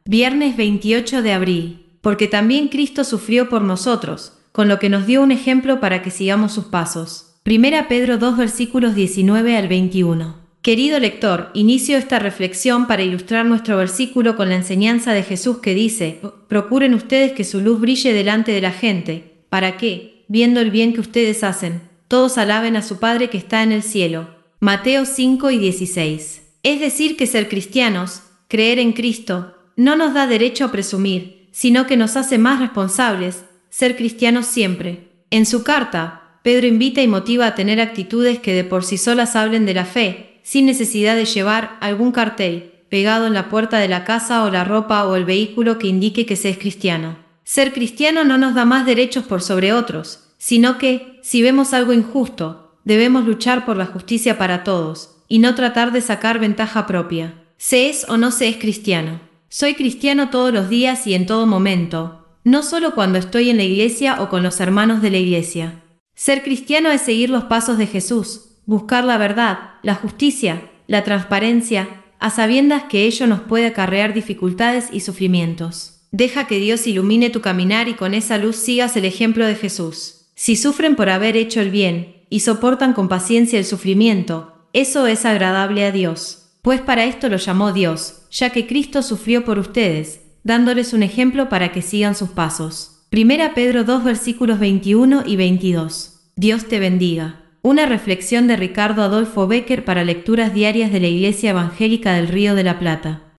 Viernes 28 de abril. Porque también Cristo sufrió por nosotros, con lo que nos dio un ejemplo para que sigamos sus pasos. Primera Pedro 2 versículos 19 al 21. Querido lector, inicio esta reflexión para ilustrar nuestro versículo con la enseñanza de Jesús que dice: procuren ustedes que su luz brille delante de la gente, para que, viendo el bien que ustedes hacen, todos alaben a su Padre que está en el cielo. Mateo 5 y 16. Es decir, que ser cristianos, creer en Cristo, no nos da derecho a presumir, sino que nos hace más responsables, ser cristianos siempre. En su carta, Pedro invita y motiva a tener actitudes que de por sí solas hablen de la fe, sin necesidad de llevar algún cartel pegado en la puerta de la casa o la ropa o el vehículo que indique que se es cristiano. Ser cristiano no nos da más derechos por sobre otros, sino que, si vemos algo injusto, debemos luchar por la justicia para todos, y no tratar de sacar ventaja propia. Se es o no se es cristiano. Soy cristiano todos los días y en todo momento, no solo cuando estoy en la iglesia o con los hermanos de la iglesia. Ser cristiano es seguir los pasos de Jesús, buscar la verdad, la justicia, la transparencia, a sabiendas que ello nos puede acarrear dificultades y sufrimientos. Deja que Dios ilumine tu caminar y con esa luz sigas el ejemplo de Jesús. Si sufren por haber hecho el bien, y soportan con paciencia el sufrimiento, eso es agradable a Dios. Pues para esto lo llamó Dios, ya que Cristo sufrió por ustedes, dándoles un ejemplo para que sigan sus pasos. Primera Pedro 2 versículos 21 y 22. Dios te bendiga. Una reflexión de Ricardo Adolfo Becker para lecturas diarias de la Iglesia Evangélica del Río de la Plata.